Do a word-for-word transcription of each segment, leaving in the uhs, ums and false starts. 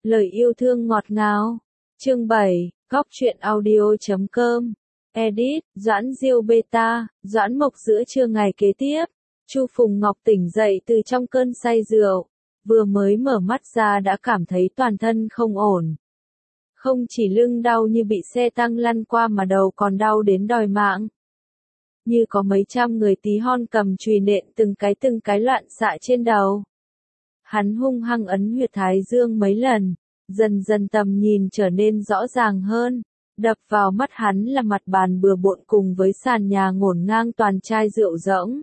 Lời yêu thương ngọt ngào. Chương bảy, góc truyện audio chấm com. Edit, Doãn Diêu Beta, Doãn Mộc giữa trưa ngày kế tiếp. Chu Phùng Ngọc tỉnh dậy từ trong cơn say rượu, vừa mới mở mắt ra đã cảm thấy toàn thân không ổn. Không chỉ lưng đau như bị xe tăng lăn qua mà đầu còn đau đến đòi mạng. Như có mấy trăm người tí hon cầm chùy nện từng cái từng cái loạn xạ trên đầu. Hắn hung hăng ấn huyệt thái dương mấy lần, dần dần tầm nhìn trở nên rõ ràng hơn. Đập vào mắt hắn là mặt bàn bừa bộn cùng với sàn nhà ngổn ngang toàn chai rượu rỗng.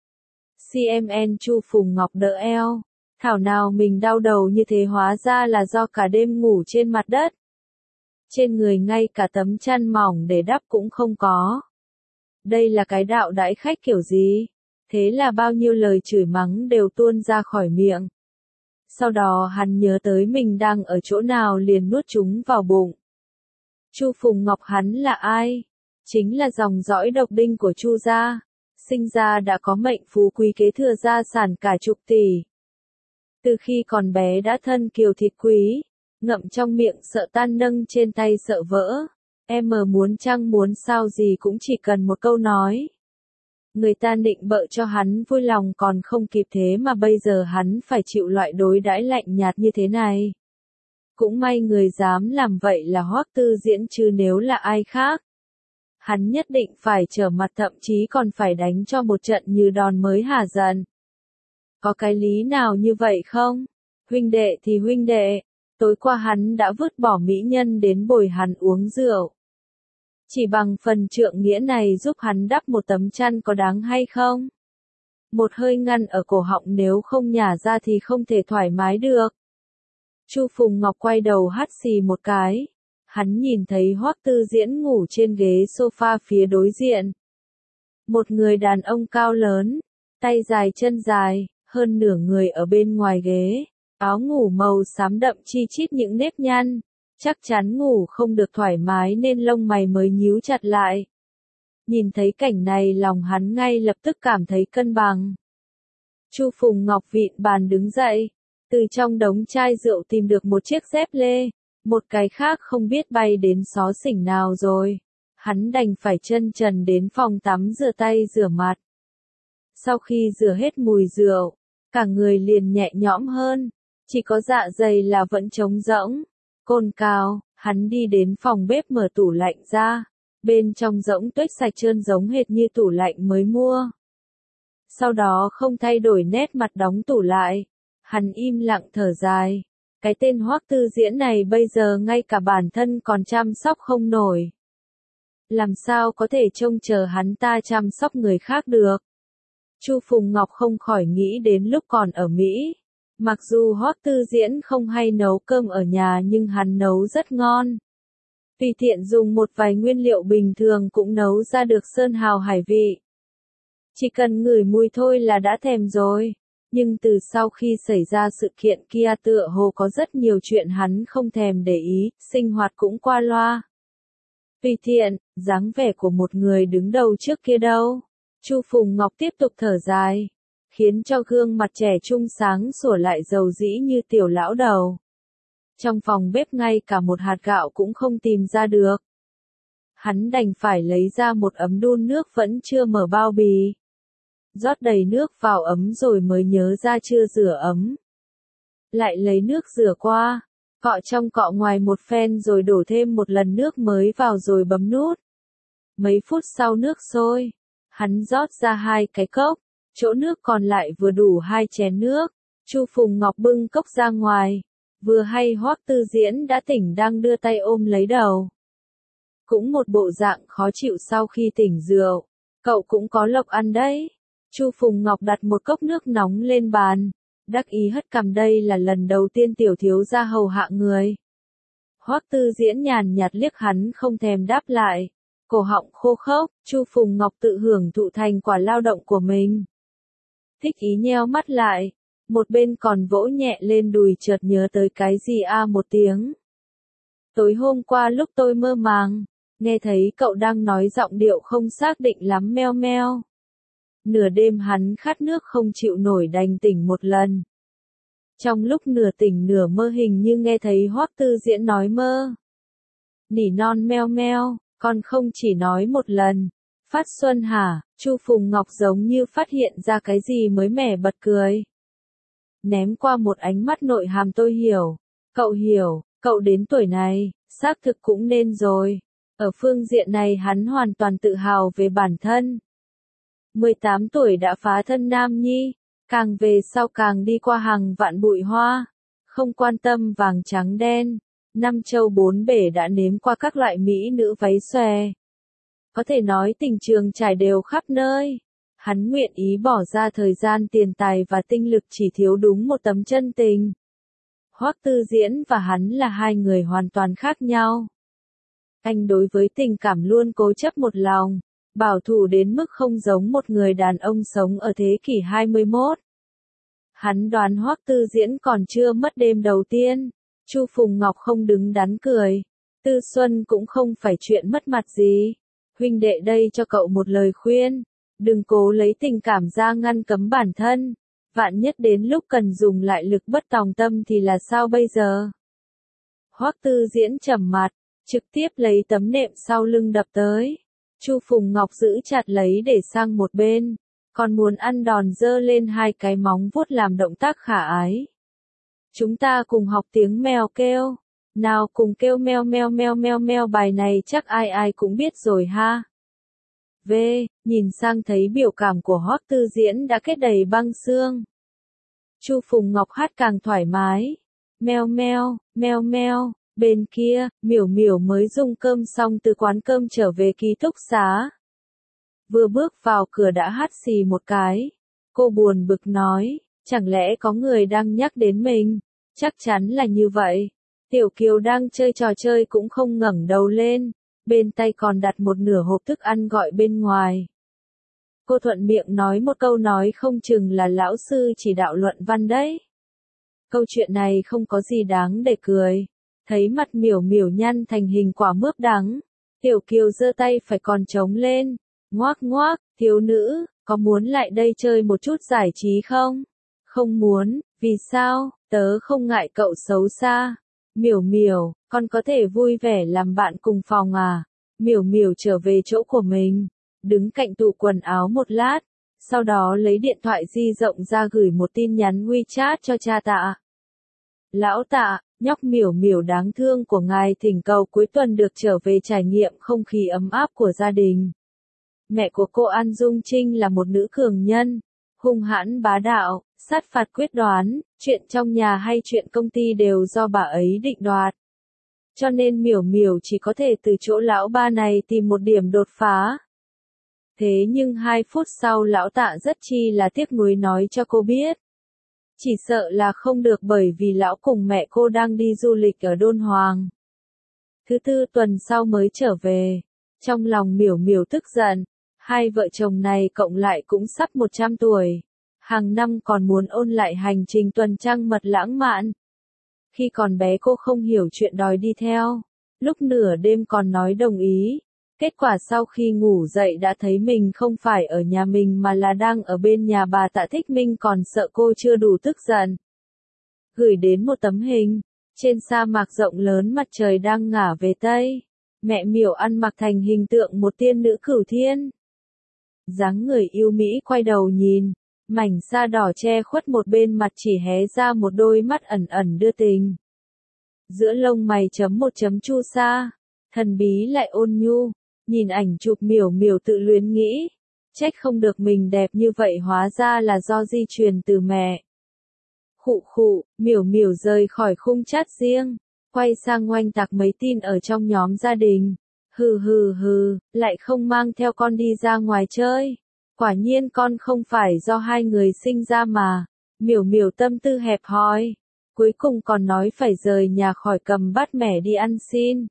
xê em en Chu Phùng Ngọc đỡ eo. Thảo nào mình đau đầu như thế, hóa ra là do cả đêm ngủ trên mặt đất. Trên người ngay cả tấm chăn mỏng để đắp cũng không có. Đây là cái đạo đãi khách kiểu gì? Thế là bao nhiêu lời chửi mắng đều tuôn ra khỏi miệng. Sau đó hắn nhớ tới mình đang ở chỗ nào liền nuốt chúng vào bụng. Chu Phùng Ngọc hắn là ai? Chính là dòng dõi độc đinh của Chu gia. Sinh ra đã có mệnh phú quý, kế thừa gia sản cả chục tỷ. Từ khi còn bé đã thân kiều thịt quý, ngậm trong miệng sợ tan, nâng trên tay sợ vỡ. Em muốn chăng muốn sao gì cũng chỉ cần một câu nói. Người ta nịnh bợ cho hắn vui lòng còn không kịp, thế mà bây giờ hắn phải chịu loại đối đãi lạnh nhạt như thế này. Cũng may người dám làm vậy là Hoắc Tư Diễn, chứ nếu là ai khác, hắn nhất định phải trở mặt, thậm chí còn phải đánh cho một trận như đòn mới hả giận. Có cái lý nào như vậy không? Huynh đệ thì huynh đệ, tối qua hắn đã vứt bỏ mỹ nhân đến bồi hắn uống rượu. Chỉ bằng phần trượng nghĩa này giúp hắn đắp một tấm chăn có đáng hay không? Một hơi ngăn ở cổ họng nếu không nhả ra thì không thể thoải mái được. Chu Phùng Ngọc quay đầu hắt xì một cái. Hắn nhìn thấy Hoắc Tư Diễn ngủ trên ghế sofa phía đối diện. Một người đàn ông cao lớn, tay dài chân dài, hơn nửa người ở bên ngoài ghế, áo ngủ màu xám đậm chi chít những nếp nhăn. Chắc chắn ngủ không được thoải mái nên lông mày mới nhíu chặt lại. Nhìn thấy cảnh này lòng hắn ngay lập tức cảm thấy cân bằng. Chu Phùng Ngọc vịn bàn đứng dậy, từ trong đống chai rượu tìm được một chiếc dép lê, một cái khác không biết bay đến xó xỉnh nào rồi. Hắn đành phải chân trần đến phòng tắm rửa tay rửa mặt. Sau khi rửa hết mùi rượu, cả người liền nhẹ nhõm hơn, chỉ có dạ dày là vẫn trống rỗng. Cồn cào, hắn đi đến phòng bếp mở tủ lạnh ra, bên trong rỗng tuếch sạch trơn giống hệt như tủ lạnh mới mua. Sau đó không thay đổi nét mặt đóng tủ lại, hắn im lặng thở dài. Cái tên Hoắc Tư Diễn này bây giờ ngay cả bản thân còn chăm sóc không nổi. Làm sao có thể trông chờ hắn ta chăm sóc người khác được? Chu Phùng Ngọc không khỏi nghĩ đến lúc còn ở Mỹ. Mặc dù Hoắc Tư Diễn không hay nấu cơm ở nhà nhưng hắn nấu rất ngon. Tùy tiện dùng một vài nguyên liệu bình thường cũng nấu ra được sơn hào hải vị. Chỉ cần ngửi mùi thôi là đã thèm rồi. Nhưng từ sau khi xảy ra sự kiện kia tựa hồ có rất nhiều chuyện hắn không thèm để ý, sinh hoạt cũng qua loa. Tùy tiện, dáng vẻ của một người đứng đầu trước kia đâu. Chu Phùng Ngọc tiếp tục thở dài, khiến cho gương mặt trẻ trung sáng sủa lại dầu dĩ như tiểu lão đầu. Trong phòng bếp ngay cả một hạt gạo cũng không tìm ra được. Hắn đành phải lấy ra một ấm đun nước vẫn chưa mở bao bì. Rót đầy nước vào ấm rồi mới nhớ ra chưa rửa ấm. Lại lấy nước rửa qua, cọ trong cọ ngoài một phen rồi đổ thêm một lần nước mới vào rồi bấm nút. Mấy phút sau nước sôi, hắn rót ra hai cái cốc. Chỗ nước còn lại vừa đủ hai chén nước. Chu Phùng Ngọc bưng cốc ra ngoài. Vừa hay Hoắc Tư Diễn đã tỉnh đang đưa tay ôm lấy đầu. Cũng một bộ dạng khó chịu sau khi tỉnh rượu. Cậu cũng có lộc ăn đấy. Chu Phùng Ngọc đặt một cốc nước nóng lên bàn. Đắc ý hất cằm, đây là lần đầu tiên tiểu thiếu gia hầu hạ người. Hoắc Tư Diễn nhàn nhạt liếc hắn không thèm đáp lại. Cổ họng khô khốc, Chu Phùng Ngọc tự hưởng thụ thành quả lao động của mình. Thích ý nheo mắt lại, một bên còn vỗ nhẹ lên đùi chợt nhớ tới cái gì a à một tiếng. Tối hôm qua lúc tôi mơ màng, nghe thấy cậu đang nói giọng điệu không xác định lắm, meo meo. Nửa đêm hắn khát nước không chịu nổi đành tỉnh một lần. Trong lúc nửa tỉnh nửa mơ hình như nghe thấy Hoắc Tư Diễn nói mơ. Nỉ non meo meo, con không chỉ nói một lần. Phát Xuân hả? Chu Phùng Ngọc giống như phát hiện ra cái gì mới mẻ bật cười. Ném qua một ánh mắt nội hàm tôi hiểu. Cậu hiểu, cậu đến tuổi này, xác thực cũng nên rồi. Ở phương diện này hắn hoàn toàn tự hào về bản thân. mười tám tuổi đã phá thân nam nhi, càng về sau càng đi qua hàng vạn bụi hoa, không quan tâm vàng trắng đen, năm châu bốn bể đã nếm qua các loại mỹ nữ váy xòe. Có thể nói tình trường trải đều khắp nơi. Hắn nguyện ý bỏ ra thời gian tiền tài và tinh lực chỉ thiếu đúng một tấm chân tình. Hoắc Tư Diễn và hắn là hai người hoàn toàn khác nhau. Anh đối với tình cảm luôn cố chấp một lòng, bảo thủ đến mức không giống một người đàn ông sống ở thế kỷ hai mươi mốt. Hắn đoán Hoắc Tư Diễn còn chưa mất đêm đầu tiên. Chu Phùng Ngọc không đứng đắn cười. Tư Xuân cũng không phải chuyện mất mặt gì. Huynh đệ đây cho cậu một lời khuyên. Đừng cố lấy tình cảm ra ngăn cấm bản thân. Vạn nhất đến lúc cần dùng lại lực bất tòng tâm thì là sao bây giờ? Hoắc Tư Diễn trầm mặt, trực tiếp lấy tấm nệm sau lưng đập tới. Chu Phùng Ngọc giữ chặt lấy để sang một bên, còn muốn ăn đòn giơ lên hai cái móng vuốt làm động tác khả ái. Chúng ta cùng học tiếng mèo kêu. Nào cùng kêu meo meo meo meo meo, bài này chắc ai ai cũng biết rồi ha. V, nhìn sang thấy biểu cảm của Hoắc Tư Diễn đã kết đầy băng xương. Chu Phùng Ngọc hát càng thoải mái. Meo meo, meo meo, bên kia, Miểu Miểu mới dùng cơm xong từ quán cơm trở về ký túc xá. Vừa bước vào cửa đã hắt xì một cái. Cô buồn bực nói, chẳng lẽ có người đang nhắc đến mình? Chắc chắn là như vậy. Tiểu Kiều đang chơi trò chơi cũng không ngẩng đầu lên, bên tay còn đặt một nửa hộp thức ăn gọi bên ngoài. Cô thuận miệng nói một câu nói không chừng là lão sư chỉ đạo luận văn đấy. Câu chuyện này không có gì đáng để cười. Thấy mặt Miểu Miểu nhăn thành hình quả mướp đắng, Tiểu Kiều giơ tay phải còn trống lên, ngoác ngoác, thiếu nữ, có muốn lại đây chơi một chút giải trí không? Không muốn, vì sao? Tớ không ngại cậu xấu xa. Miểu Miểu, con có thể vui vẻ làm bạn cùng phòng à? Miểu Miểu trở về chỗ của mình, đứng cạnh tủ quần áo một lát, sau đó lấy điện thoại di động ra gửi một tin nhắn WeChat cho cha Tạ. Lão Tạ, nhóc Miểu Miểu đáng thương của ngài thỉnh cầu cuối tuần được trở về trải nghiệm không khí ấm áp của gia đình. Mẹ của cô An Dung Trinh là một nữ cường nhân, hung hãn bá đạo, sát phạt quyết đoán, chuyện trong nhà hay chuyện công ty đều do bà ấy định đoạt. Cho nên Miểu Miểu chỉ có thể từ chỗ lão ba này tìm một điểm đột phá. Thế nhưng hai phút sau lão Tạ rất chi là tiếc nuối nói cho cô biết. Chỉ sợ là không được bởi vì lão cùng mẹ cô đang đi du lịch ở Đôn Hoàng. Thứ tư tuần sau mới trở về. Trong lòng Miểu Miểu tức giận. Hai vợ chồng này cộng lại cũng sắp một trăm tuổi. Hàng năm còn muốn ôn lại hành trình tuần trăng mật lãng mạn. Khi còn bé cô không hiểu chuyện đòi đi theo. Lúc nửa đêm còn nói đồng ý. Kết quả sau khi ngủ dậy đã thấy mình không phải ở nhà mình mà là đang ở bên nhà bà Tạ Thích Minh, còn sợ cô chưa đủ tức giận. Gửi đến một tấm hình. Trên sa mạc rộng lớn mặt trời đang ngả về Tây. Mẹ Miểu ăn mặc thành hình tượng một tiên nữ cửu thiên. Dáng người yêu Mỹ quay đầu nhìn. Mảnh da đỏ che khuất một bên mặt chỉ hé ra một đôi mắt ẩn ẩn đưa tình. Giữa lông mày chấm một chấm chu sa. Thần bí lại ôn nhu. Nhìn ảnh chụp Miểu Miểu tự luyến nghĩ. Trách không được mình đẹp như vậy, hóa ra là do di truyền từ mẹ. Khụ khụ, Miểu Miểu rời khỏi khung chat riêng. Quay sang oanh tạc mấy tin ở trong nhóm gia đình. Hừ hừ hừ, lại không mang theo con đi ra ngoài chơi. Quả nhiên con không phải do hai người sinh ra mà. Miểu Miểu tâm tư hẹp hòi. Cuối cùng còn nói phải rời nhà khỏi cầm bát mẻ đi ăn xin.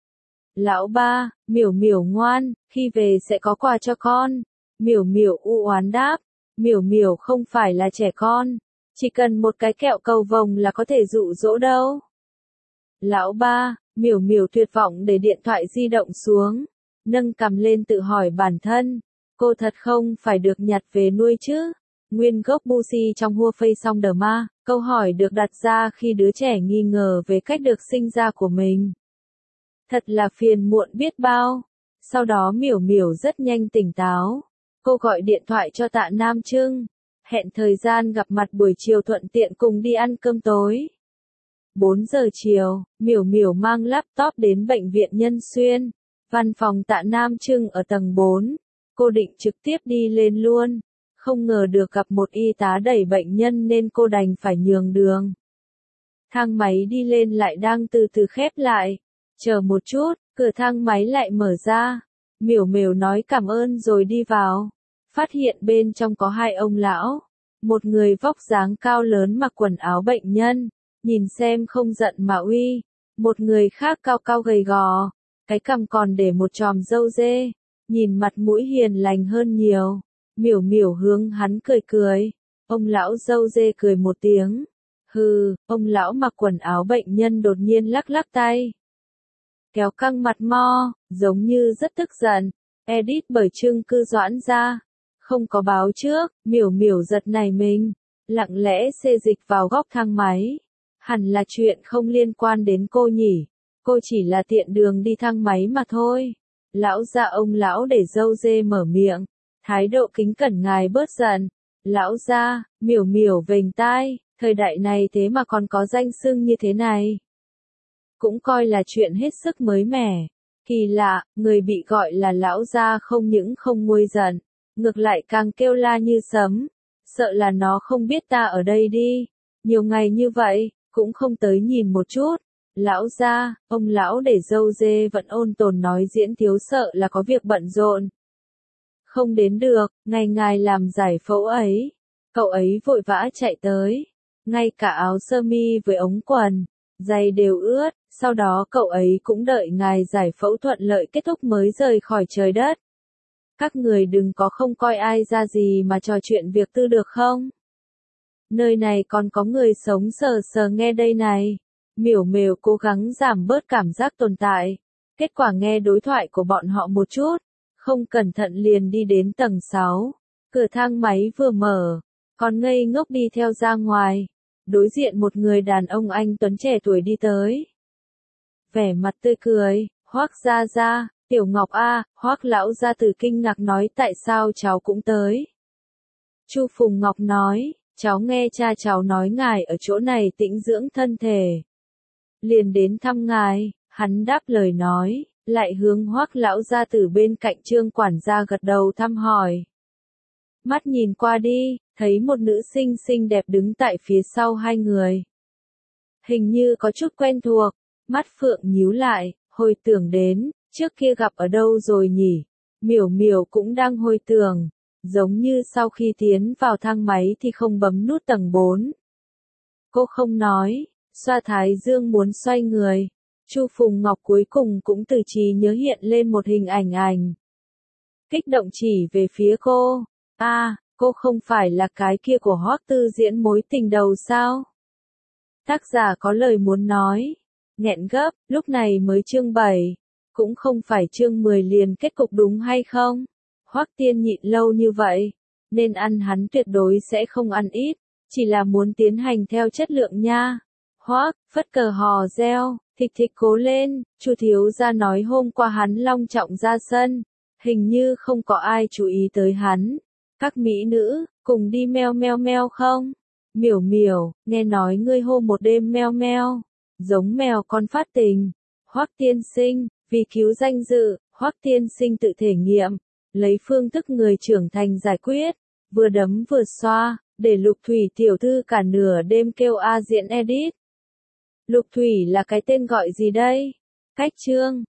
Lão ba, Miểu Miểu ngoan, khi về sẽ có quà cho con. Miểu Miểu u oán đáp. Miểu Miểu không phải là trẻ con. Chỉ cần một cái kẹo cầu vồng là có thể dụ dỗ đâu. Lão ba, Miểu Miểu tuyệt vọng để điện thoại di động xuống. Nâng cằm lên tự hỏi bản thân. Cô thật không phải được nhặt về nuôi chứ. Nguyên gốc Bushi trong Hua Phây Song Đờ Ma, câu hỏi được đặt ra khi đứa trẻ nghi ngờ về cách được sinh ra của mình. Thật là phiền muộn biết bao. Sau đó Miểu Miểu rất nhanh tỉnh táo. Cô gọi điện thoại cho Tạ Nam Trưng, hẹn thời gian gặp mặt buổi chiều thuận tiện cùng đi ăn cơm tối. bốn giờ chiều, Miểu Miểu mang laptop đến bệnh viện Nhân Xuyên, văn phòng Tạ Nam Trưng ở tầng bốn. Cô định trực tiếp đi lên luôn, không ngờ được gặp một y tá đẩy bệnh nhân nên cô đành phải nhường đường. Thang máy đi lên lại đang từ từ khép lại. Chờ một chút, cửa thang máy lại mở ra. Miểu Miểu nói cảm ơn rồi đi vào. Phát hiện bên trong có hai ông lão. Một người vóc dáng cao lớn mặc quần áo bệnh nhân, nhìn xem không giận mà uy. Một người khác cao cao gầy gò, cái cằm còn để một chòm râu dê, nhìn mặt mũi hiền lành hơn nhiều. Miểu Miểu hướng hắn cười cười. Ông lão râu dê cười một tiếng. Hừ, ông lão mặc quần áo bệnh nhân đột nhiên lắc lắc tay. Kéo căng mặt mo, giống như rất tức giận. Edit bởi Trương Cư Doãn ra. Không có báo trước, Miểu Miểu giật nảy mình. Lặng lẽ xê dịch vào góc thang máy. Hẳn là chuyện không liên quan đến cô nhỉ. Cô chỉ là tiện đường đi thang máy mà thôi. Lão gia ông lão để râu dê mở miệng. Thái độ kính cẩn ngài bớt giận. Lão gia, Miểu Miểu vểnh tai, thời đại này thế mà còn có danh xưng như thế này. Cũng coi là chuyện hết sức mới mẻ. Kỳ lạ, người bị gọi là lão gia không những không nguôi giận, ngược lại càng kêu la như sấm. Sợ là nó không biết ta ở đây đi. Nhiều ngày như vậy, cũng không tới nhìn một chút. Lão gia, ông lão để râu dê vẫn ôn tồn nói diễn thiếu sợ là có việc bận rộn. Không đến được, ngày ngài làm giải phẫu ấy. Cậu ấy vội vã chạy tới. Ngay cả áo sơ mi với ống quần, giày đều ướt. Sau đó cậu ấy cũng đợi ngài giải phẫu thuận lợi kết thúc mới rời khỏi trời đất. Các người đừng có không coi ai ra gì mà trò chuyện việc tư được không? Nơi này còn có người sống sờ sờ nghe đây này. Miểu Miểu cố gắng giảm bớt cảm giác tồn tại. Kết quả nghe đối thoại của bọn họ một chút. Không cẩn thận liền đi đến tầng sáu. Cửa thang máy vừa mở. Còn ngây ngốc đi theo ra ngoài. Đối diện một người đàn ông anh tuấn trẻ tuổi đi tới. Vẻ mặt tươi cười, Hoác gia gia, Tiểu Ngọc a, Hoác lão gia tử kinh ngạc nói tại sao cháu cũng tới. Chu Phùng Ngọc nói, cháu nghe cha cháu nói ngài ở chỗ này tĩnh dưỡng thân thể. Liền đến thăm ngài, hắn đáp lời nói, lại hướng Hoác lão gia tử bên cạnh Trương quản gia gật đầu thăm hỏi. Mắt nhìn qua đi, thấy một nữ sinh xinh đẹp đứng tại phía sau hai người. Hình như có chút quen thuộc. Mắt Phượng nhíu lại, hồi tưởng đến, trước kia gặp ở đâu rồi nhỉ? Miểu Miểu cũng đang hồi tưởng, giống như sau khi tiến vào thang máy thì không bấm nút tầng bốn. Cô không nói, xoa thái dương muốn xoay người. Chu Phùng Ngọc cuối cùng cũng từ trí nhớ hiện lên một hình ảnh ảnh. Kích động chỉ về phía cô. A, à, cô không phải là cái kia của Hoắc Tư Diễn mối tình đầu sao? Tác giả có lời muốn nói. Nghẹn gấp, lúc này mới chương bảy, cũng không phải chương mười liền kết cục đúng hay không? Hoắc Tiên nhịn lâu như vậy, nên ăn hắn tuyệt đối sẽ không ăn ít, chỉ là muốn tiến hành theo chất lượng nha. Hoắc, phất cờ hò reo, thịch thịch cố lên, Chu thiếu gia nói hôm qua hắn long trọng ra sân, hình như không có ai chú ý tới hắn. Các mỹ nữ, cùng đi meo meo meo không? Miểu Miểu, nghe nói ngươi hôm một đêm meo meo. Giống mèo con phát tình. Hoắc tiên sinh, vì cứu danh dự, Hoắc tiên sinh tự thể nghiệm, lấy phương thức người trưởng thành giải quyết, vừa đấm vừa xoa, để Lục Thủy tiểu thư cả nửa đêm kêu a diễn edit. Lục Thủy là cái tên gọi gì đây? Cách chương